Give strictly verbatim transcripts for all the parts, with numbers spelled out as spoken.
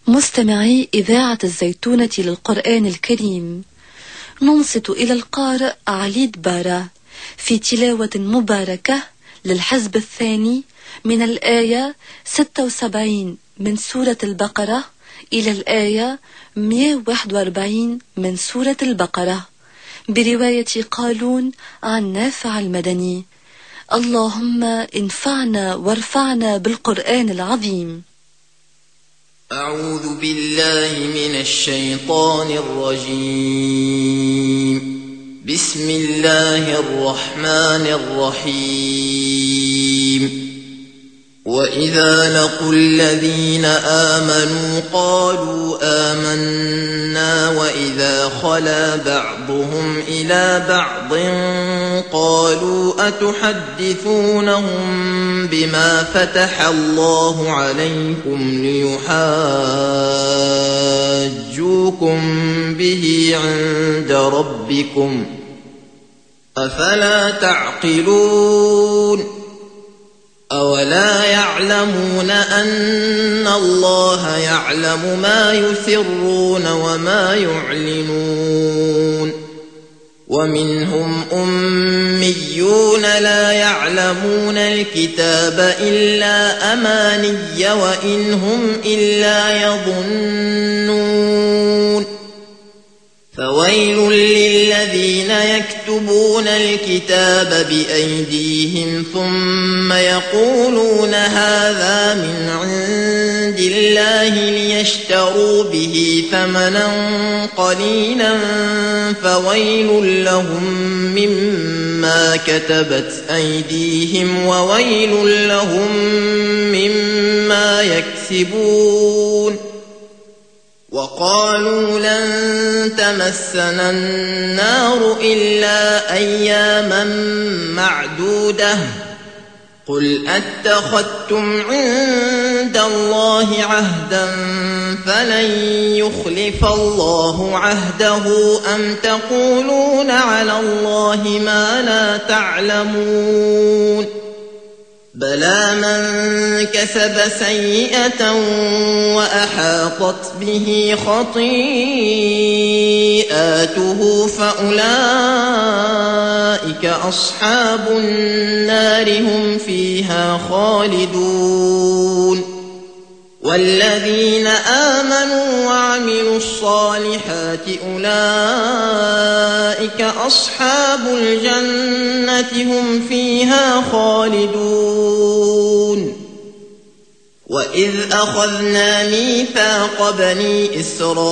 مستمعي إذاعة الزيتونة للقرآن الكريم، ننصت إلى القارئ عليد بارا في تلاوة مباركة للحزب الثاني من الآية ستة وسبعين من سورة البقرة إلى الآية مئة وواحد وأربعين من سورة البقرة، برواية قالون عن نافع المدني. اللهم انفعنا وارفعنا بالقرآن العظيم. أعوذ بالله من الشيطان الرجيم. بسم الله الرحمن الرحيم. وإذا لقوا الذين آمنوا قالوا آمنا وإذا خلا بعضهم إلى بعض قالوا أتحدثونهم بما فتح الله عليكم ليحاجوكم به عند ربكم أفلا تعقلون؟ أولا يعلمون أن الله يعلم ما يسرون وما يعلنون؟ ومنهم أميون لا يعلمون الكتاب إلا أماني وإن هم إلا يظنون. فويل للذين يكتبون الكتاب بأيديهم ثم يقولون هذا من عند الله ليشتروا به ثمنا قليلا فويل لهم مما كتبت أيديهم وويل لهم مما يكسبون. وقالوا لن تمسنا النار إلا أياما معدودة قل أتخذتم عند الله عهدا فلن يخلف الله عهده أم تقولون على الله ما لا تعلمون؟ بلى من كسب سيئة وأحاطت به خطيئاته فأولئك أصحاب النار هم فيها خالدون. والذين آمنوا وعملوا الصالحات أولئك أصحاب الجنة هم فيها خالدون. وإذ أخذنا ميثاق بني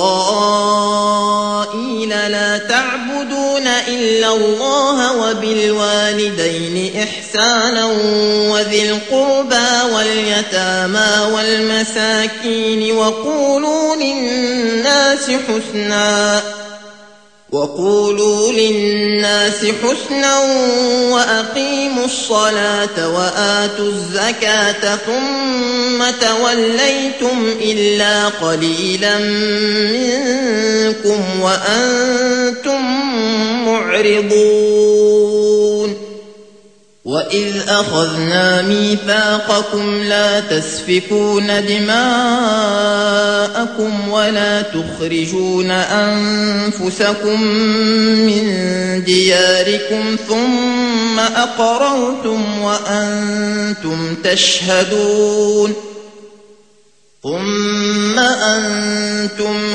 إسرائيل لا تعبدون إلا الله وبالوالدين إحسانا وذي القربى واليتامى والمساكين وقولوا للناس حسنا وقولوا للناس حسنا وأقيموا الصلاة وآتوا الزكاة ثم توليتم إلا قليلا منكم وأنتم معرضون. وإذ أخذنا ميثاقكم لا تسفكون دماءكم ولا تخرجون أنفسكم من دياركم ثم أقررتم وأنتم تشهدون. ثم أنتم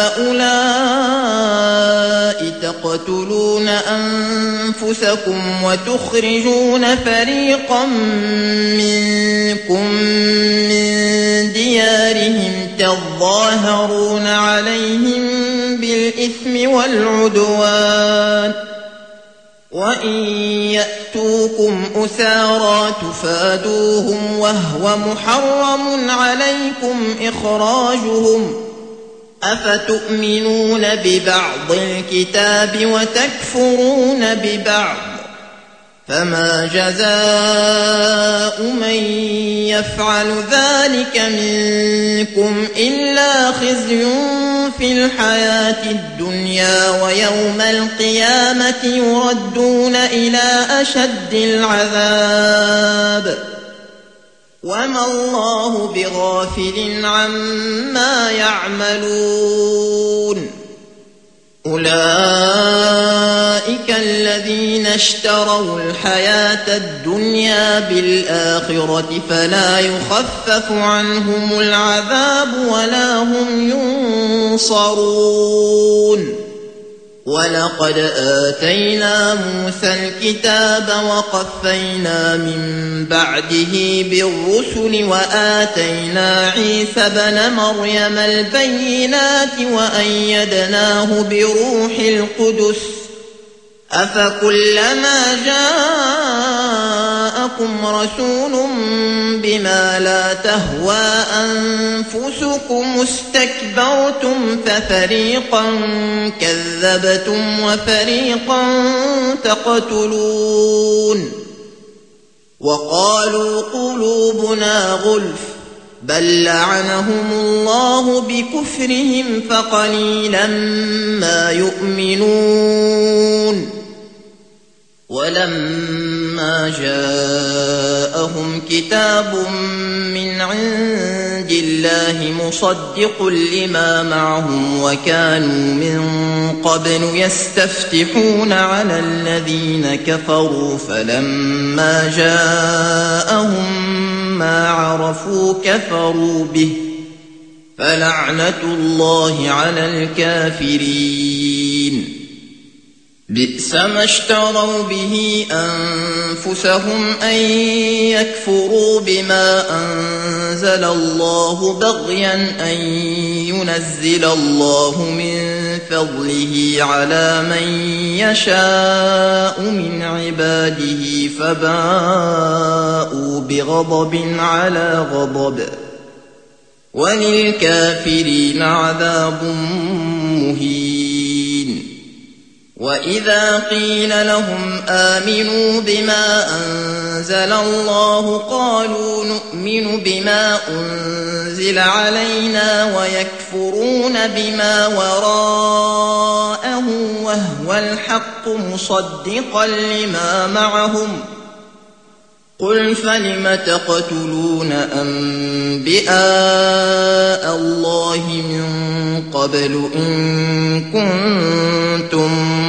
هؤلاء تقتلون أنفسكم وتخرجون فريقا منكم من ديارهم تظاهرون عليهم بالإثم والعدوان وإن يأتوكم أسارى تفادوهم وهو محرم عليكم إخراجهم أفتؤمنون ببعض الكتاب وتكفرون ببعض فما جزاء من يفعل ذلك منكم إلا خزي في الحياة الدنيا ويوم القيامة يردون إلى أشد العذاب وما الله بغافل عما يعملون أولئك الذين اشتروا الحياة الدنيا بالآخرة فلا يخفف عنهم العذاب ولا هم ينصرون ولقد آتينا موسى الكتاب وقفينا من بعده بالرسل وآتينا عيسى ابن مريم البينات وأيدناه بروح القدس أفكلما جاءكم رسول بما لا تهوى أنفسكم استكبرتم ففريقا كذبتم وفريقا تقتلون وقالوا قلوبنا غلف بل لعنهم الله بكفرهم فقليلا ما يؤمنون ولما جاءهم كتاب من عند الله مصدق لما معهم وكانوا من قبل يستفتحون على الذين كفروا فلما جاءهم ما عرفوا كفروا به فلعنة الله على الكافرين بئس ما اشتروا به أنفسهم أن يكفروا بما أنزل الله بغيا أن ينزل الله من فضله على من يشاء من عباده فباءوا بغضب على غضب وللكافرين عذاب مهين وإذا قيل لهم آمنوا بما أنزل الله قالوا نؤمن بما أنزل علينا ويكفرون بما وراءه وهو الحق مصدقا لما معهم قل فلم تقتلون أنبياء الله من قبل إن كنتم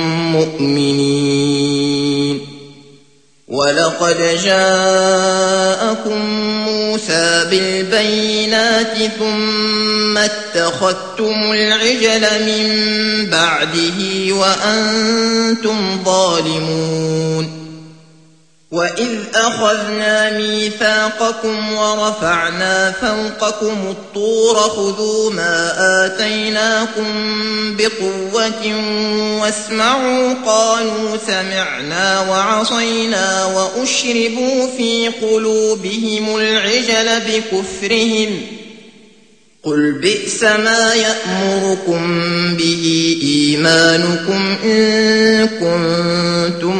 مؤمنين ولقد جاءكم موسى بالبينات ثم اتخذتم العجل من بعده وأنتم ظالمون وإذ أخذنا ميثاقكم ورفعنا فوقكم الطور خذوا ما آتيناكم بقوة واسمعوا قالوا سمعنا وعصينا وأشربوا في قلوبهم العجل بكفرهم قل بئس ما يأمركم به إيمانكم إن كنتم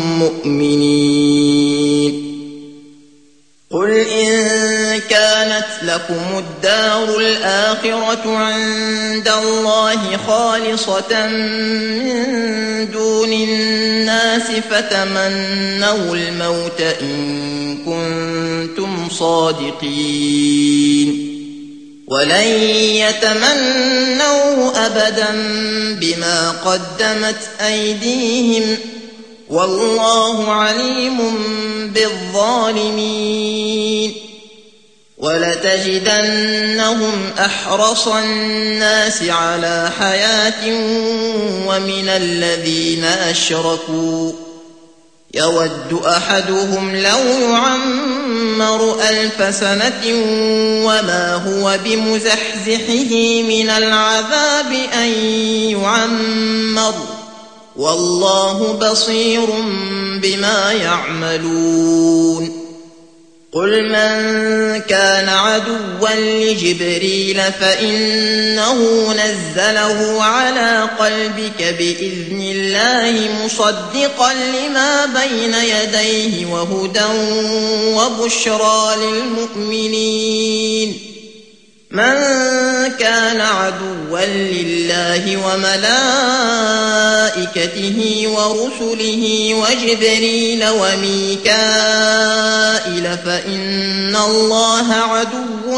مؤمنين قل إن كانت لكم الدار الآخرة عند الله خالصة من دون الناس فتمنوا الموت إن كنتم صادقين ولن يتمنوا أبدا بما قدمت أيديهم والله عليم بالظالمين ولتجدنهم أحرص الناس على حياة ومن الذين أشركوا يود أحدهم لو يعمر ألف سنة وما هو بمزحزحه من العذاب أن يعمر والله بصير بما يعملون قل من كان عدوا لجبريل فإنه نزله على قلبك بإذن الله مصدقا لما بين يديه وهدى وبشرى للمؤمنين من كان عدوا لله وملائكته ورسله وجبريل وميكائيل فإن الله عدو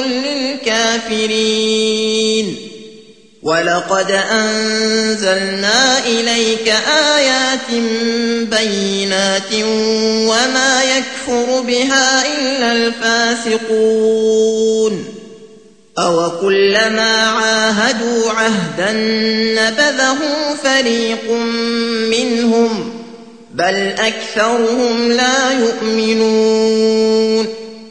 للكافرين ولقد أنزلنا إليك آيات بينات وما يكفر بها إلا الفاسقون أوكلما عاهدوا عهدا نبذه فريق منهم بل أكثرهم لا يؤمنون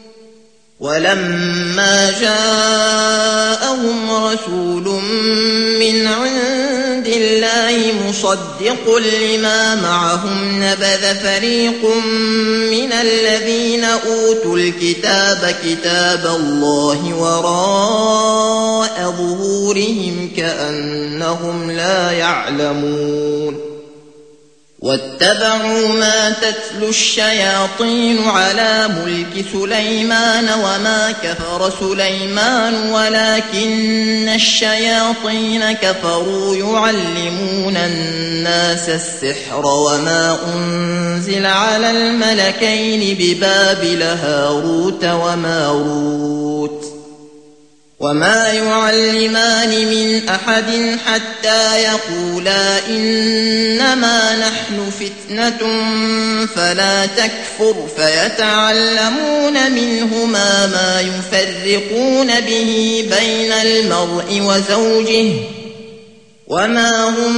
ولما جاءهم رسول من عند الله مصدق لما معهم نبذ فريق من الذين أوتوا الكتاب كتاب الله وراء ظهورهم كأنهم لا يعلمون واتبعوا ما تتلو الشياطين على ملك سليمان وما كفر سليمان ولكن الشياطين كفروا يعلمون الناس السحر وما أنزل على الملكين ببابل هاروت وماروت وما يعلمان من أحد حتى يقولا إنما نحن فتنة فلا تكفر فيتعلمون منهما ما يفرقون به بين المرء وزوجه وما هم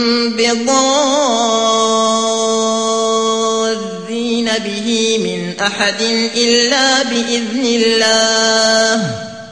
بضارين به من أحد إلا بإذن الله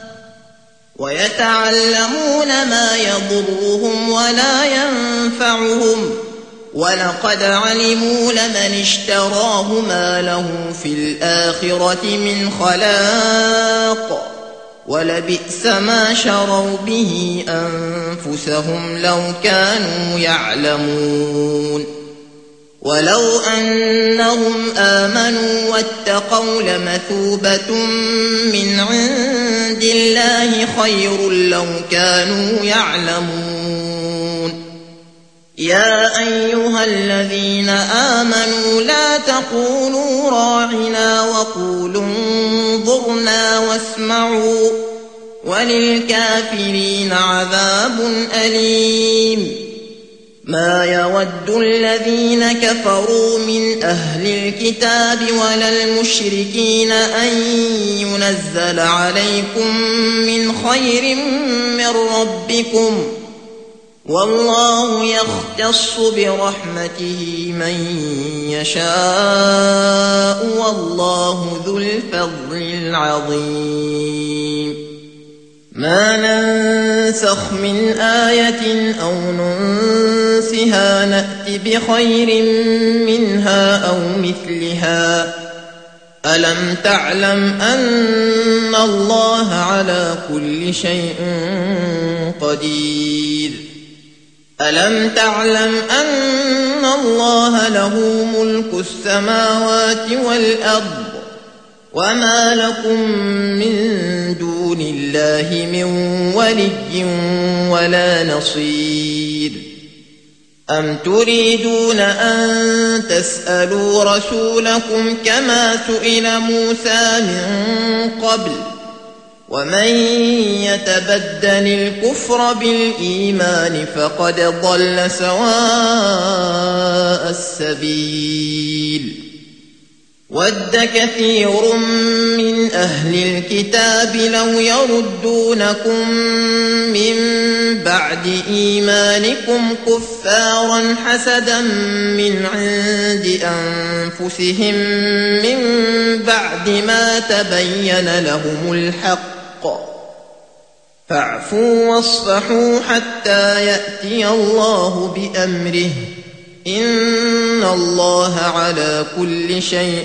ويتعلمون ما يضرهم ولا ينفعهم ولقد علموا لمن اشتراه ما له في الآخرة من خلاق ولبئس ما شروا به أنفسهم لو كانوا يعلمون ولو أنهم آمنوا واتقوا لمثوبة من عند الله خير لو كانوا يعلمون يا أيها الذين آمنوا لا تقولوا راعنا وقولوا انظرنا واسمعوا وللكافرين عذاب أليم ما يود الذين كفروا من أهل الكتاب ولا المشركين أن ينزل عليكم من خير من ربكم والله يختص برحمته من يشاء والله ذو الفضل العظيم ما ننسخ من آية أو ننسها نأت بخير منها أو مثلها ألم تعلم أن الله على كل شيء قدير ألم تعلم أن الله له ملك السماوات والأرض وما لكم من دون الله من ولي ولا نصير أم تريدون أن تسألوا رسولكم كما سئل موسى من قبل ومن يتبدل الكفر بالإيمان فقد ضل سواء السبيل ود كثير من أهل الكتاب لو يردونكم من بعد إيمانكم كفارا حسدا من عند أنفسهم من بعد ما تبين لهم الحق فاعفوا واصفحوا حتى يأتي الله بأمره إن الله على كل شيء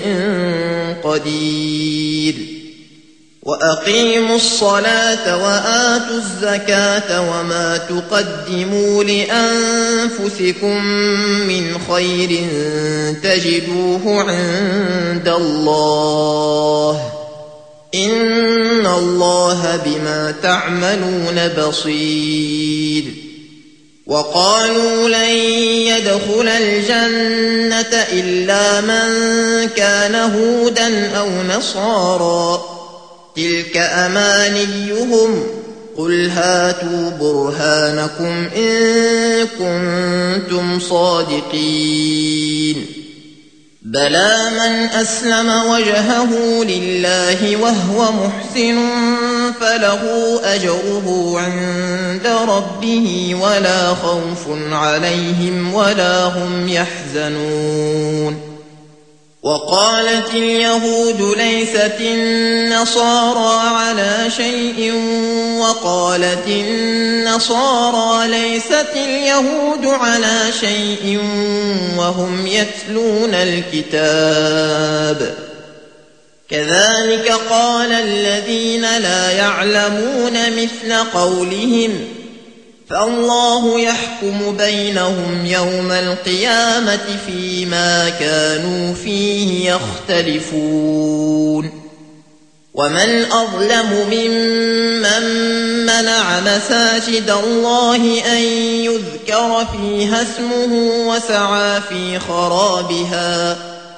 قدير وأقيموا الصلاة وآتوا الزكاة وما تقدموا لأنفسكم من خير تجدوه عند الله إن الله بما تعملون بصير. وقالوا لن يدخل الجنة إلا من كان هودا أو نصارى تلك أمانيهم قل هاتوا برهانكم إن كنتم صادقين. بلى من أسلم وجهه لله وهو محسن فله أجره عند ربه ولا خوف عليهم ولا هم يحزنون. وقالت اليهود ليست النصارى على شيء وقالت النصارى ليست اليهود على شيء وهم يتلون الكتاب كذلك قال الذين لا يعلمون مثل قولهم فالله يحكم بينهم يوم القيامة فيما كانوا فيه يختلفون. ومن أظلم ممن منع مساجد الله أن يذكر فيها اسمه وسعى في خرابها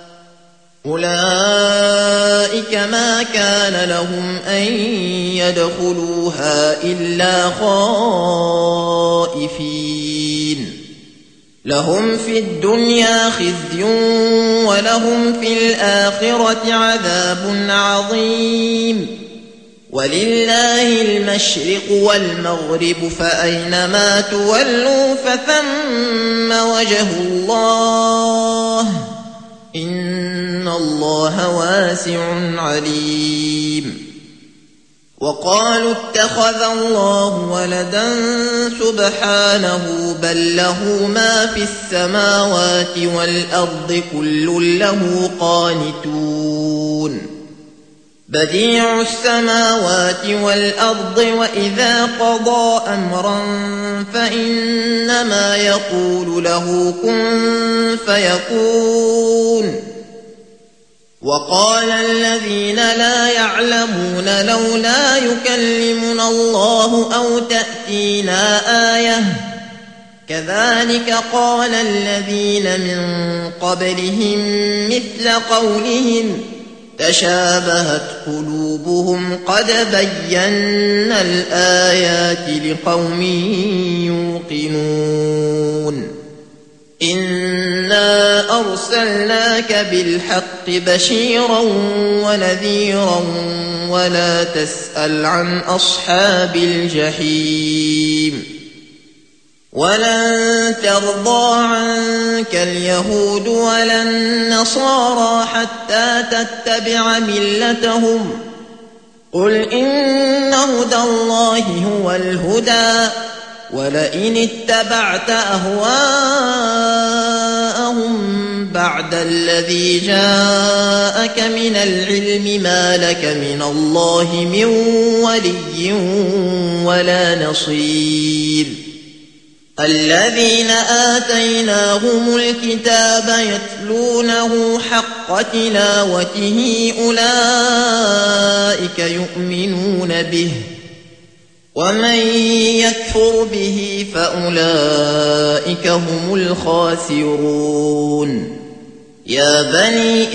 أولئك ما كان لهم أن يدخلوها إلا خائفين لهم في الدنيا خزي ولهم في الآخرة عذاب عظيم. ولله المشرق والمغرب فأينما تولوا فثم وجه الله إن الله واسع عليم. وقالوا اتخذ الله ولدا سبحانه بل له ما في السماوات والأرض كل له قانتون. بديع السماوات والأرض وإذا قضى أمرا فإنما يقول له كن فيكون. وقال الذين لا يعلمون لولا يكلمنا الله أو تأتينا آية كذلك قال الذين من قبلهم مثل قولهم تشابهت قلوبهم قد بينا الآيات لقوم يوقنون. إنا أرسلناك بالحق بشيرا ونذيرا ولا تسأل عن أصحاب الجحيم. ولن ترضى عنك اليهود ولا النصارى حتى تتبع ملتهم قل إن هدى الله هو الهدى ولئن اتبعت أهواءهم بعد الذي جاءك من العلم ما لك من الله من ولي ولا نصير. الذين آتيناهم الكتاب يتلونه حق تلاوته أولئك يؤمنون به ومن يكفر به فأولئك هم الخاسرون. يا بني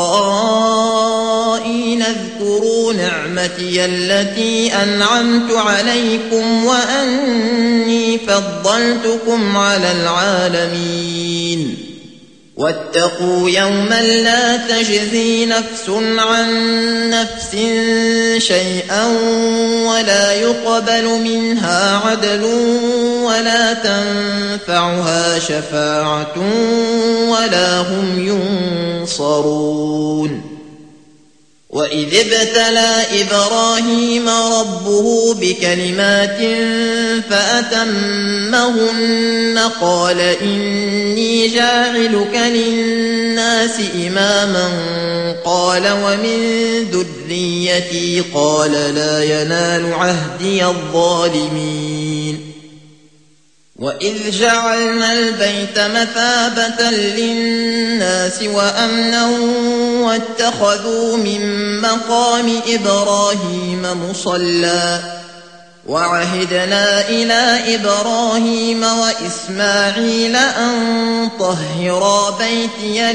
إسرائيل اذكروا نعمتي التي أنعمت عليكم وأني فضلتكم على العالمين. واتقوا يوما لا تجزي نفس عن نفس شيئا ولا يقبل منها عدل ولا تنفعها شفاعة ولا هم ينصرون. وإذ ابتلى إبراهيم ربه بكلمات فأتمهن قال إني جاعلك للناس إماما قال ومن ذريتي قال لا ينال عهدي الظالمين. وإذ جعلنا البيت مثابة للناس وأمنا واتخذوا من مقام إبراهيم مصلى وعهدنا إلى إبراهيم وإسماعيل أن طهرا بيتي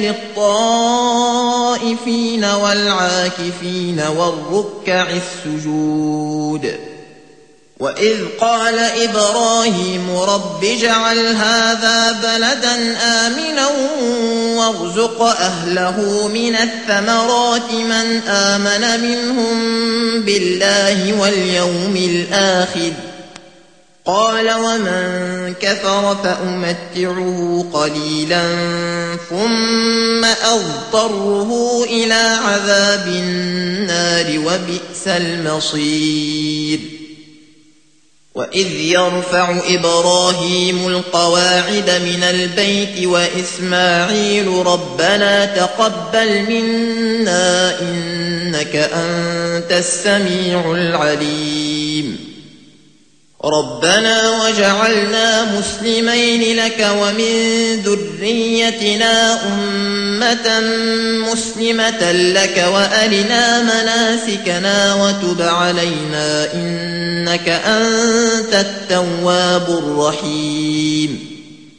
للطائفين والعاكفين والركع السجود وإذ قال إبراهيم رب اجعل هذا بلدا آمنا وارزق أهله من الثمرات من آمن منهم بالله واليوم الآخر قال ومن كفر فأمتعه قليلا ثم أضطره إلى عذاب النار وبئس المصير وإذ يرفع إبراهيم القواعد من البيت وإسماعيل ربنا تقبل منا إنك أنت السميع العليم ربنا وجعلنا مسلمين لك ومن ذريتنا أمة مسلمة لك وأرنا مناسكنا وتب علينا إنك أنت التواب الرحيم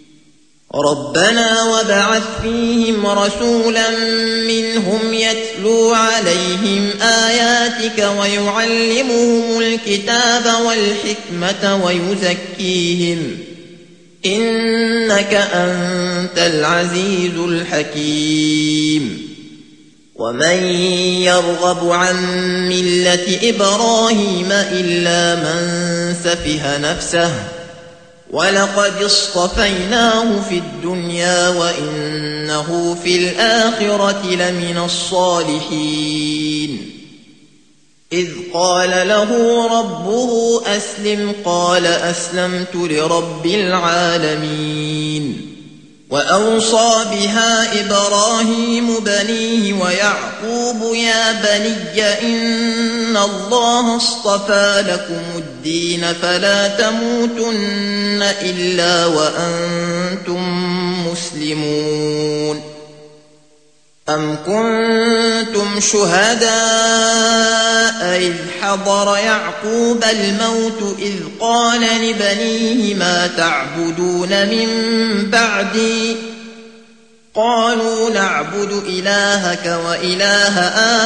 ربنا وابعث فيهم رسولا منهم يتلو عليهم آياتك ويعلمهم الكتاب والحكمة ويزكيهم إنك أنت العزيز الحكيم ومن يرغب عن ملة إبراهيم إلا من سفه نفسه ولقد اصطفيناه في الدنيا وإنه في الآخرة لمن الصالحين إذ قال له ربه أسلم قال أسلمت لرب العالمين وأوصى بها إبراهيم بنيه ويعقوب يا بني إن الله اصطفى لكم الدين فلا تموتن إلا وأنتم مسلمون أم كنتم شهداء إذ حضر يعقوب الموت إذ قال لبنيه ما تعبدون من بعدي قالوا نعبد إلهك وإله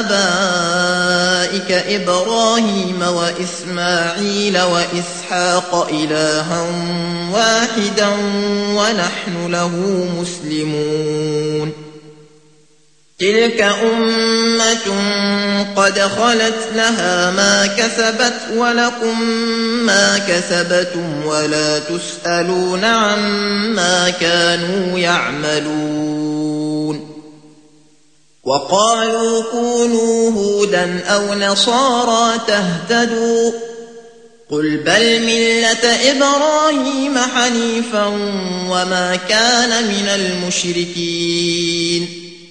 آبائك إبراهيم وإسماعيل وإسحاق إلها واحدا ونحن له مسلمون تلك أمة قد خلت لها ما كسبت ولكم ما كسبتم ولا تسألون عما كانوا يعملون وقالوا كونوا هودا أو نصارى تهتدوا قل بل ملة إبراهيم حنيفا وما كان من المشركين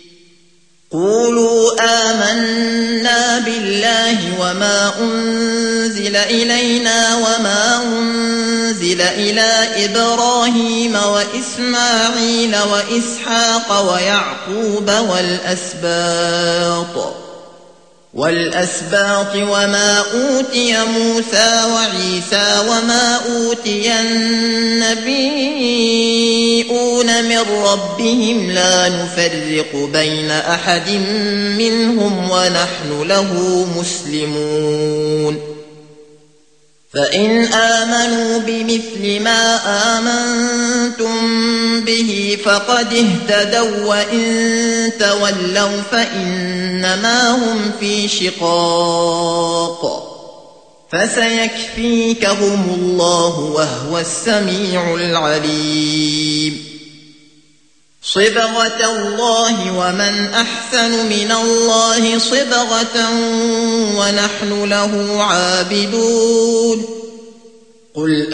قولوا آمنا بالله وما أنزل إلينا وما أنزل إلى إبراهيم وإسماعيل وإسحاق ويعقوب والأسباط والأسباط وما أوتي موسى وعيسى وما أوتي النبيون من ربهم لا نفرق بين أحد منهم ونحن له مسلمون فإن آمنوا بمثل ما آمنتم به فقد اهتدوا وإن تولوا فإنما هم في شقاق فسيكفيكهم الله وهو السميع العليم صبغة الله ومن أحسن من الله صبغة ونحن له عابدون قل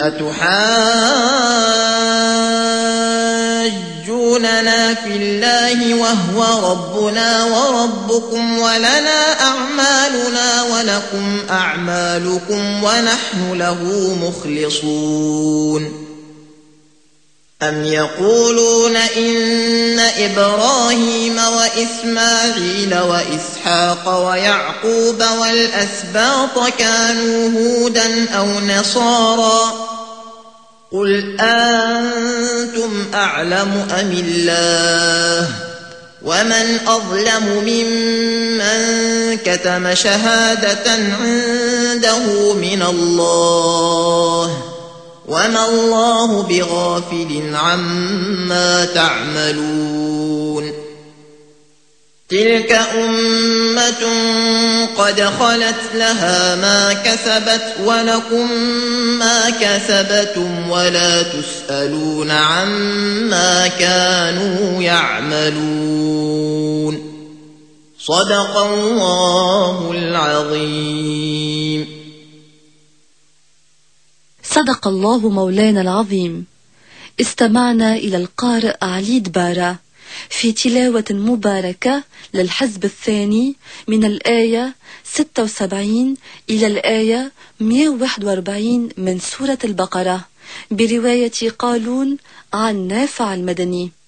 أتحاجوننا في الله وهو ربنا وربكم ولنا أعمالنا ولكم أعمالكم ونحن له مخلصون أم يقولون إن إبراهيم وإسماعيل وإسحاق ويعقوب والأسباط كانوا هودا أو نصارى قل أنتم أعلم أم الله ومن أظلم ممن كتم شهادة عنده من الله وما الله بغافل عما تعملون تلك أمة قد خلت لها ما كسبت ولكم ما كسبتم ولا تسألون عما كانوا يعملون صدق الله العظيم. صدق الله مولانا العظيم. استمعنا إلى القارئ عليد بارا في تلاوة مباركة للحزب الثاني من الآية ستة وسبعين إلى الآية مئة وواحد وأربعين من سورة البقرة برواية قالون عن نافع المدني.